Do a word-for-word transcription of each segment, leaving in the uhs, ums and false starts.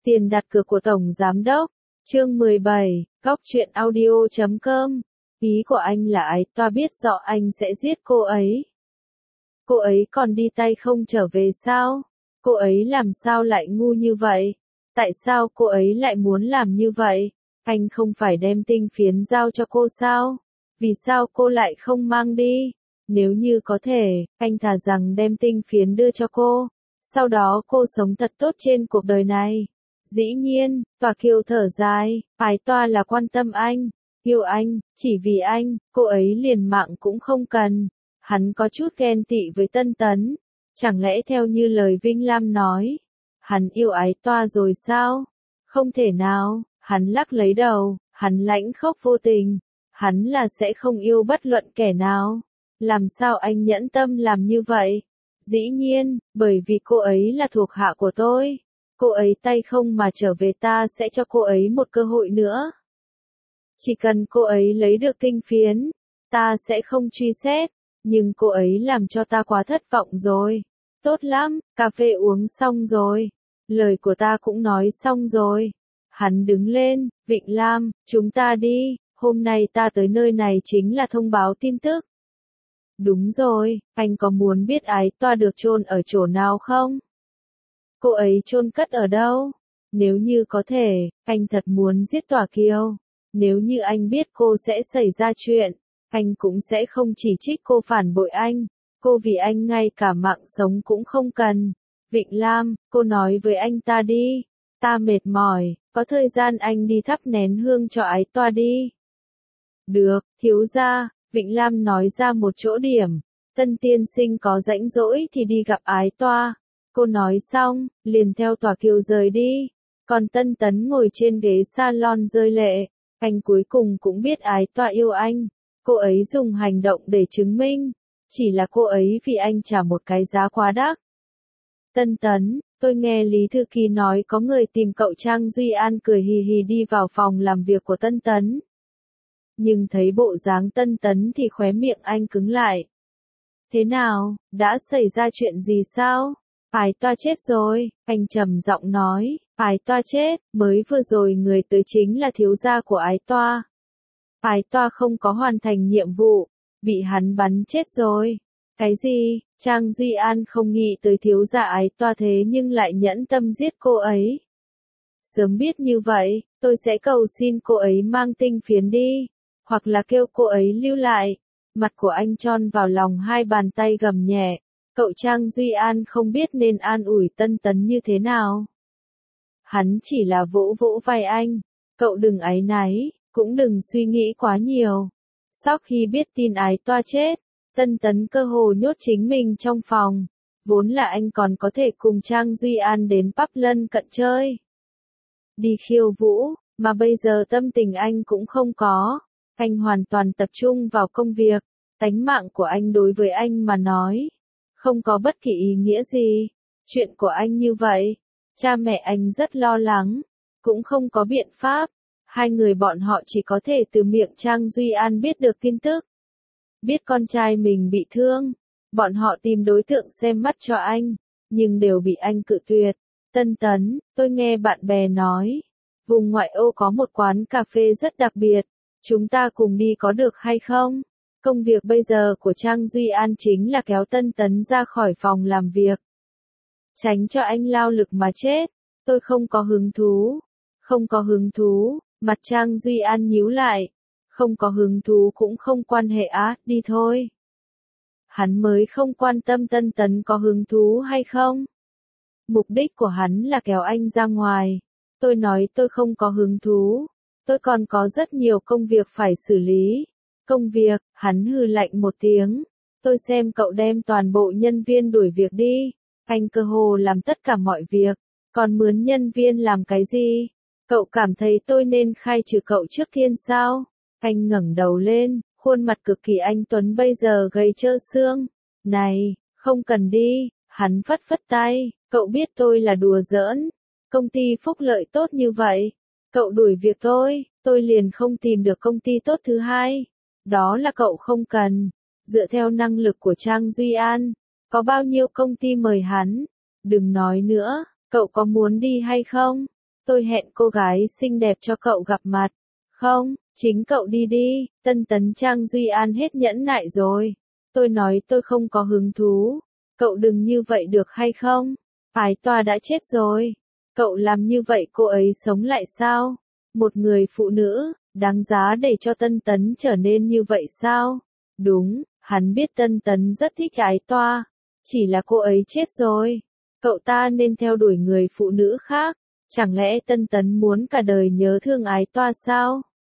Tiền đặt cược của Tổng Giám Đốc. Chương mười bảy, Góc truyện audio chấm com. Ý của anh là Ái Toa biết rõ anh sẽ giết cô ấy. Cô ấy còn đi tay không trở về sao? Cô ấy làm sao lại ngu như vậy? Tại sao cô ấy lại muốn làm như vậy? Anh không phải đem tinh phiến giao cho cô sao? Vì sao cô lại không mang đi? Nếu như có thể, anh thà rằng đem tinh phiến đưa cho cô. Sau đó cô sống thật tốt trên cuộc đời này. Dĩ nhiên, Toa Kiều thở dài, Ái Toa là quan tâm anh, yêu anh, chỉ vì anh, cô ấy liền mạng cũng không cần. Hắn có chút ghen tị với Tân Tấn. Chẳng lẽ theo như lời Vinh Lam nói, hắn yêu Ái Toa rồi sao? Không thể nào, hắn lắc lấy đầu, hắn lãnh khốc vô tình, hắn là sẽ không yêu bất luận kẻ nào. Làm sao anh nhẫn tâm làm như vậy? Dĩ nhiên, bởi vì cô ấy là thuộc hạ của tôi. Cô ấy tay không mà trở về ta sẽ cho cô ấy một cơ hội nữa. Chỉ cần cô ấy lấy được tinh phiến, ta sẽ không truy xét. Nhưng cô ấy làm cho ta quá thất vọng rồi. Tốt lắm, cà phê uống xong rồi. Lời của ta cũng nói xong rồi. Hắn đứng lên, Vịnh Lam, chúng ta đi. Hôm nay ta tới nơi này chính là thông báo tin tức. Đúng rồi, anh có muốn biết Ái Toa được chôn ở chỗ nào không? Cô ấy chôn cất ở đâu? Nếu như có thể, anh thật muốn giết Toa Kiều. Nếu như anh biết cô sẽ xảy ra chuyện, anh cũng sẽ không chỉ trích cô phản bội anh. Cô vì anh ngay cả mạng sống cũng không cần. Vịnh Lam, cô nói với anh ta đi. Ta mệt mỏi, có thời gian anh đi thắp nén hương cho Ái Toa đi. Được, thiếu gia, Vịnh Lam nói ra một chỗ điểm. Tân tiên sinh có rãnh rỗi thì đi gặp Ái Toa. Cô nói xong, liền theo Toa Kiều rời đi. Còn Tân Tấn ngồi trên ghế salon rơi lệ. Anh cuối cùng cũng biết Ái Toa yêu anh. Cô ấy dùng hành động để chứng minh. Chỉ là cô ấy vì anh trả một cái giá quá đắt. Tân Tấn, tôi nghe Lý Thư Ký nói có người tìm cậu. Trang Duy An cười hì hì đi vào phòng làm việc của Tân Tấn. Nhưng thấy bộ dáng Tân Tấn thì khóe miệng anh cứng lại. Thế nào, đã xảy ra chuyện gì sao? Ái Toa chết rồi, anh trầm giọng nói, Ái Toa chết, mới vừa rồi người tới chính là thiếu gia của Ái Toa. Ái Toa không có hoàn thành nhiệm vụ, bị hắn bắn chết rồi. Cái gì? Trang Duy An không nghĩ tới thiếu gia Ái Toa thế nhưng lại nhẫn tâm giết cô ấy. Sớm biết như vậy, tôi sẽ cầu xin cô ấy mang tinh phiến đi, hoặc là kêu cô ấy lưu lại. Mặt của anh tròn vào lòng hai bàn tay gầm nhẹ. Cậu Trang Duy An không biết nên an ủi Tân Tấn như thế nào. Hắn chỉ là vỗ vỗ vai anh. Cậu đừng áy náy, cũng đừng suy nghĩ quá nhiều. Sau khi biết tin Ái Toa chết, Tân Tấn cơ hồ nhốt chính mình trong phòng. Vốn là anh còn có thể cùng Trang Duy An đến pub lân cận chơi. Đi khiêu vũ, mà bây giờ tâm tình anh cũng không có. Anh hoàn toàn tập trung vào công việc. Tánh mạng của anh đối với anh mà nói, không có bất kỳ ý nghĩa gì. Chuyện của anh như vậy, cha mẹ anh rất lo lắng, cũng không có biện pháp. Hai người bọn họ chỉ có thể từ miệng Trang Duy An biết được tin tức. Biết con trai mình bị thương, bọn họ tìm đối tượng xem mắt cho anh, nhưng đều bị anh cự tuyệt. Tân Tấn, tôi nghe bạn bè nói, vùng ngoại ô có một quán cà phê rất đặc biệt, chúng ta cùng đi có được hay không? Công việc bây giờ của Trang Duy An chính là kéo Tân Tấn ra khỏi phòng làm việc. Tránh cho anh lao lực mà chết. Tôi không có hứng thú. Không có hứng thú, mặt Trang Duy An nhíu lại. Không có hứng thú cũng không quan hệ á, đi thôi. Hắn mới không quan tâm Tân Tấn có hứng thú hay không. Mục đích của hắn là kéo anh ra ngoài. Tôi nói tôi không có hứng thú. Tôi còn có rất nhiều công việc phải xử lý. Công việc, hắn hừ lạnh một tiếng. Tôi xem cậu đem toàn bộ nhân viên đuổi việc đi. Anh cơ hồ làm tất cả mọi việc. Còn mướn nhân viên làm cái gì? Cậu cảm thấy tôi nên khai trừ cậu trước thiên sao? Anh ngẩng đầu lên, khuôn mặt cực kỳ anh tuấn bây giờ gầy trơ xương. Này, không cần đi. Hắn phất phất tay. Cậu biết tôi là đùa giỡn. Công ty phúc lợi tốt như vậy. Cậu đuổi việc tôi, tôi liền không tìm được công ty tốt thứ hai. Đó là cậu không cần. Dựa theo năng lực của Trang Duy An, có bao nhiêu công ty mời hắn? Đừng nói nữa, cậu có muốn đi hay không? tôi hẹn cô gái xinh đẹp cho cậu gặp mặt. Không, chính cậu đi đi, Tân Tấn Trang Duy An hết nhẫn nại rồi. Tôi nói tôi không có hứng thú. Cậu đừng như vậy được hay không? Ái Toa đã chết rồi. Cậu làm như vậy cô ấy sống lại sao? Một người phụ nữ, đáng giá để cho Tân Tấn trở nên như vậy sao? Đúng, hắn biết Tân Tấn rất thích Ái Toa. Chỉ là cô ấy chết rồi. Cậu ta nên theo đuổi người phụ nữ khác. Chẳng lẽ Tân Tấn muốn cả đời nhớ thương Ái Toa sao?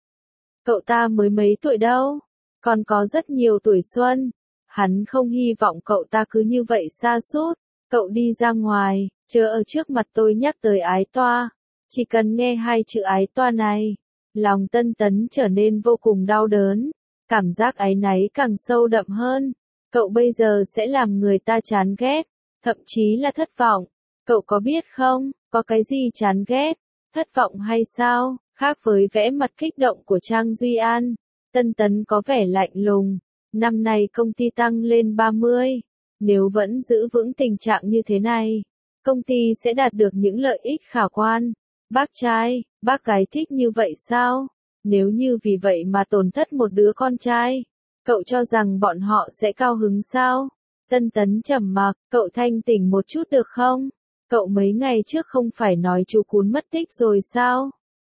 Cậu ta mới mấy tuổi đâu, còn có rất nhiều tuổi xuân. Hắn không hy vọng cậu ta cứ như vậy sa sút. Cậu đi ra ngoài, chớ ở trước mặt tôi nhắc tới Ái Toa. Chỉ cần nghe hai chữ Ái Toa này, lòng Tân Tấn trở nên vô cùng đau đớn. Cảm giác áy náy càng sâu đậm hơn. Cậu bây giờ sẽ làm người ta chán ghét, thậm chí là thất vọng. Cậu có biết không, có cái gì chán ghét, thất vọng hay sao? Khác với vẻ mặt kích động của Trang Duy An, Tân Tấn có vẻ lạnh lùng. Năm nay công ty tăng lên ba mươi. Nếu vẫn giữ vững tình trạng như thế này, công ty sẽ đạt được những lợi ích khả quan. Bác trai, bác gái thích như vậy sao? Nếu như vì vậy mà tổn thất một đứa con trai, cậu cho rằng bọn họ sẽ cao hứng sao? Tân Tấn trầm mặc, cậu thanh tỉnh một chút được không? Cậu mấy ngày trước không phải nói chú Cún mất tích rồi sao?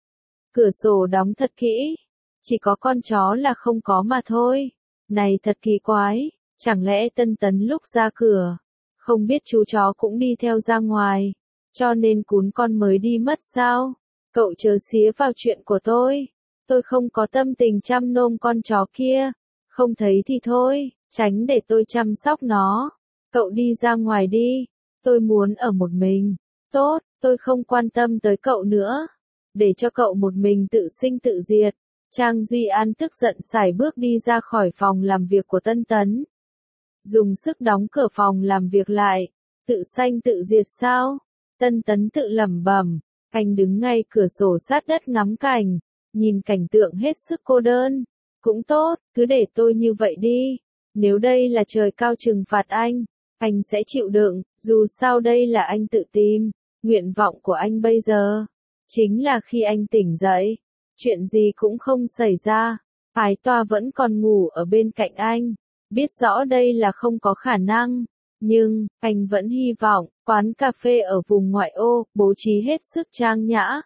Cửa sổ đóng thật kỹ, chỉ có con chó là không có mà thôi. Này thật kỳ quái, chẳng lẽ Tân Tấn lúc ra cửa, không biết chú chó cũng đi theo ra ngoài, cho nên Cún con mới đi mất sao? Cậu chớ xía vào chuyện của tôi, tôi không có tâm tình chăm nom con chó kia, không thấy thì thôi, tránh để tôi chăm sóc nó. Cậu đi ra ngoài đi, tôi muốn ở một mình. Tốt, tôi không quan tâm tới cậu nữa. Để cho cậu một mình tự sinh tự diệt. Trang Duy An tức giận sải bước đi ra khỏi phòng làm việc của Tân Tấn. Dùng sức đóng cửa phòng làm việc lại. Tự sanh tự diệt sao? Tân Tấn tự lẩm bẩm. Anh đứng ngay cửa sổ sát đất ngắm cảnh. Nhìn cảnh tượng hết sức cô đơn. Cũng tốt, cứ để tôi như vậy đi. Nếu đây là trời cao trừng phạt anh, anh sẽ chịu đựng. Dù sao đây là anh tự tìm. Nguyện vọng của anh bây giờ chính là khi anh tỉnh dậy, chuyện gì cũng không xảy ra, Ái Toa vẫn còn ngủ ở bên cạnh anh, biết rõ đây là không có khả năng, nhưng, anh vẫn hy vọng, quán cà phê ở vùng ngoại ô, bố trí hết sức trang nhã.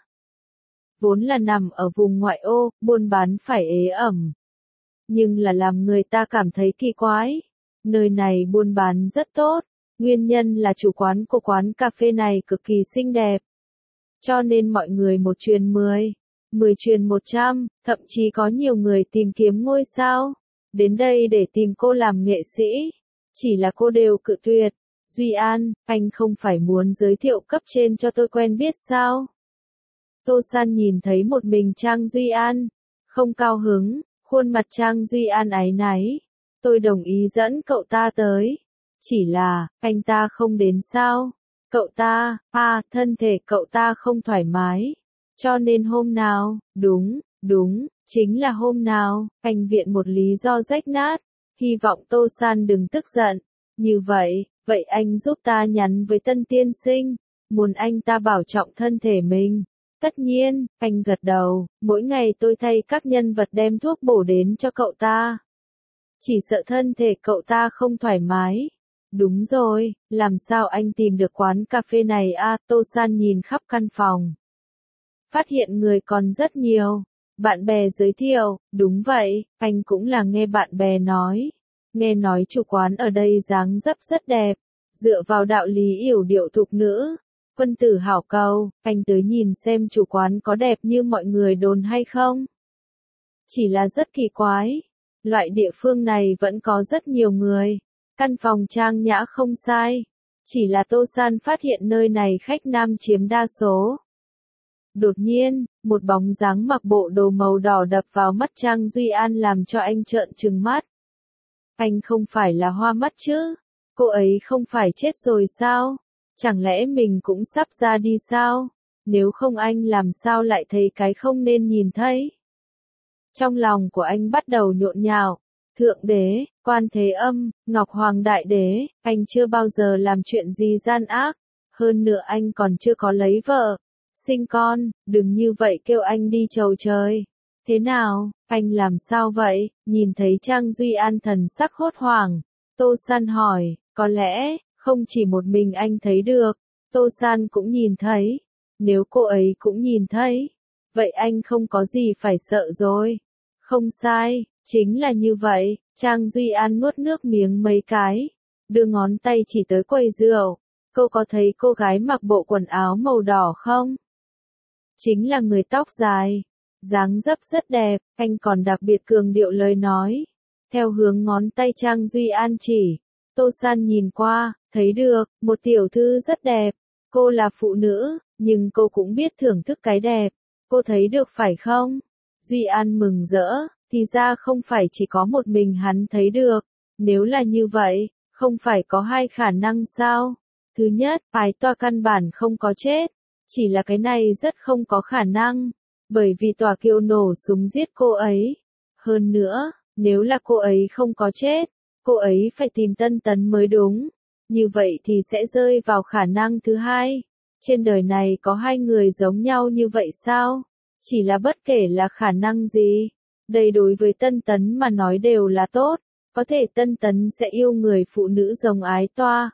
Vốn là nằm ở vùng ngoại ô, buôn bán phải ế ẩm. Nhưng là làm người ta cảm thấy kỳ quái. Nơi này buôn bán rất tốt, nguyên nhân là chủ quán của quán cà phê này cực kỳ xinh đẹp. Cho nên mọi người một truyền mười, mười truyền một trăm, thậm chí có nhiều người tìm kiếm ngôi sao. Đến đây để tìm cô làm nghệ sĩ. Chỉ là cô đều cự tuyệt. Duy An, anh không phải muốn giới thiệu cấp trên cho tôi quen biết sao? Tô San nhìn thấy một mình Trang Duy An. Không cao hứng, khuôn mặt Trang Duy An áy náy. Tôi đồng ý dẫn cậu ta tới. Chỉ là, anh ta không đến sao? Cậu ta, à, thân thể cậu ta không thoải mái. Cho nên hôm nào, đúng, đúng, chính là hôm nào, anh viện một lý do rách nát. Hy vọng Tô San đừng tức giận. Như vậy, vậy anh giúp ta nhắn với Tân tiên sinh, muốn anh ta bảo trọng thân thể mình. Tất nhiên, anh gật đầu, mỗi ngày tôi thay các nhân vật đem thuốc bổ đến cho cậu ta. Chỉ sợ thân thể cậu ta không thoải mái. Đúng rồi, làm sao anh tìm được quán cà phê này à? Tô San nhìn khắp căn phòng. Phát hiện người còn rất nhiều. Bạn bè giới thiệu, đúng vậy, anh cũng là nghe bạn bè nói. Nghe nói chủ quán ở đây dáng dấp rất đẹp. Dựa vào đạo lý yểu điệu thục nữ, quân tử hảo cầu, anh tới nhìn xem chủ quán có đẹp như mọi người đồn hay không. Chỉ là rất kỳ quái. Loại địa phương này vẫn có rất nhiều người. Căn phòng trang nhã không sai. Chỉ là Tô San phát hiện nơi này khách nam chiếm đa số. Đột nhiên, một bóng dáng mặc bộ đồ màu đỏ đập vào mắt Trang Duy An làm cho anh trợn trừng mắt. Anh không phải là hoa mắt chứ? Cô ấy không phải chết rồi sao? Chẳng lẽ mình cũng sắp ra đi sao? Nếu không anh làm sao lại thấy cái không nên nhìn thấy? Trong lòng của anh bắt đầu nhộn nhạo. Thượng đế, Quan Thế Âm, Ngọc Hoàng Đại Đế, anh chưa bao giờ làm chuyện gì gian ác. Hơn nữa anh còn chưa có lấy vợ. sinh con, đừng như vậy kêu anh đi chầu trời. Thế nào, anh làm sao vậy? Nhìn thấy Trang Duy An thần sắc hốt hoảng. Tô San hỏi, có lẽ, không chỉ một mình anh thấy được. Tô San cũng nhìn thấy. Nếu cô ấy cũng nhìn thấy, vậy anh không có gì phải sợ rồi. Không sai, chính là như vậy. Trang Duy An nuốt nước miếng mấy cái, đưa ngón tay chỉ tới quầy rượu. Cô có thấy cô gái mặc bộ quần áo màu đỏ không? Chính là người tóc dài, dáng dấp rất đẹp, anh còn đặc biệt cường điệu lời nói. Theo hướng ngón tay Trang Duy An chỉ, Tô San nhìn qua, thấy được, một tiểu thư rất đẹp. Cô là phụ nữ, nhưng cô cũng biết thưởng thức cái đẹp. Cô thấy được phải không? Duy An mừng rỡ, thì ra không phải chỉ có một mình hắn thấy được. Nếu là như vậy, không phải có hai khả năng sao? Thứ nhất, Ái Toa căn bản không có chết. Chỉ là cái này rất không có khả năng. Bởi vì Tòa Kiều nổ súng giết cô ấy. Hơn nữa, nếu là cô ấy không có chết, cô ấy phải tìm Tân Tấn mới đúng. Như vậy thì sẽ rơi vào khả năng thứ hai. Trên đời này có hai người giống nhau như vậy sao? Chỉ là bất kể là khả năng gì, đây đối với Tân Tấn mà nói đều là tốt. Có thể Tân Tấn sẽ yêu người phụ nữ giống Ái Toa.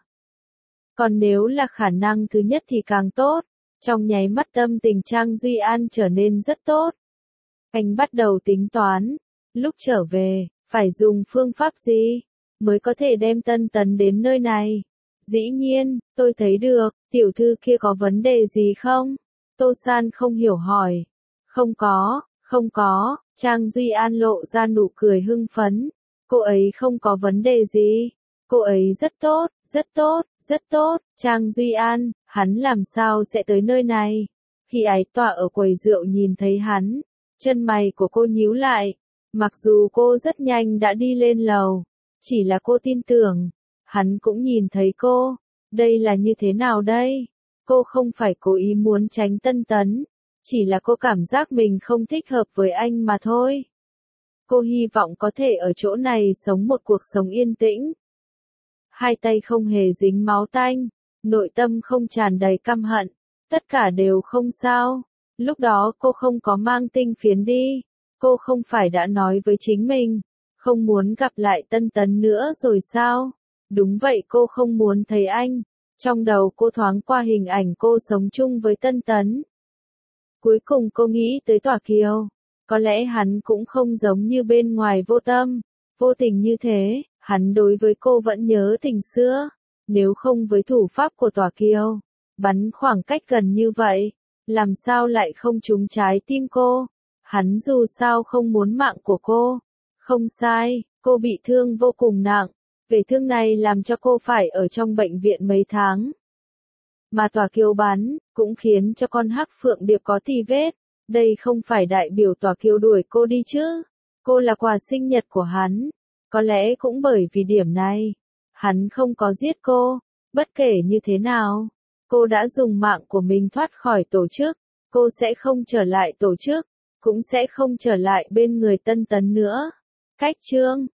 Còn nếu là khả năng thứ nhất thì càng tốt. Trong nháy mắt tâm tình Trang Duy An trở nên rất tốt. Anh bắt đầu tính toán, lúc trở về, phải dùng phương pháp gì, mới có thể đem Tân Tấn đến nơi này. Dĩ nhiên, tôi thấy được, tiểu thư kia có vấn đề gì không? Tô San không hiểu hỏi. Không có, không có, Trang Duy An lộ ra nụ cười hưng phấn. Cô ấy không có vấn đề gì. Cô ấy rất tốt, rất tốt, rất tốt. Trang Duy An, hắn làm sao sẽ tới nơi này? Khi Ái Toa ở quầy rượu nhìn thấy hắn, chân mày của cô nhíu lại. Mặc dù cô rất nhanh đã đi lên lầu, chỉ là cô tin tưởng, hắn cũng nhìn thấy cô. Đây là như thế nào đây? Cô không phải cố ý muốn tránh Tân Tấn, chỉ là cô cảm giác mình không thích hợp với anh mà thôi. Cô hy vọng có thể ở chỗ này sống một cuộc sống yên tĩnh. Hai tay không hề dính máu tanh, nội tâm không tràn đầy căm hận, tất cả đều không sao. Lúc đó cô không có mang tinh phiến đi, cô không phải đã nói với chính mình, không muốn gặp lại Tân Tấn nữa rồi sao? Đúng vậy, cô không muốn thấy anh. Trong đầu cô thoáng qua hình ảnh cô sống chung với Tân Tấn. Cuối cùng cô nghĩ tới Tòa Kiều. Có lẽ hắn cũng không giống như bên ngoài vô tâm, vô tình như thế, hắn đối với cô vẫn nhớ tình xưa. Nếu không với thủ pháp của Tòa Kiều, bắn khoảng cách gần như vậy, làm sao lại không trúng trái tim cô? Hắn dù sao không muốn mạng của cô. Không sai, cô bị thương vô cùng nặng. Về thương này làm cho cô phải ở trong bệnh viện mấy tháng. Mà Tòa Kiều bắn, cũng khiến cho con hắc phượng điệp có tì vết. Đây không phải đại biểu Tòa Kiều đuổi cô đi chứ. Cô là quà sinh nhật của hắn. Có lẽ cũng bởi vì điểm này, hắn không có giết cô. Bất kể như thế nào, cô đã dùng mạng của mình thoát khỏi tổ chức. Cô sẽ không trở lại tổ chức, cũng sẽ không trở lại bên người Tân Tấn nữa. Cách chương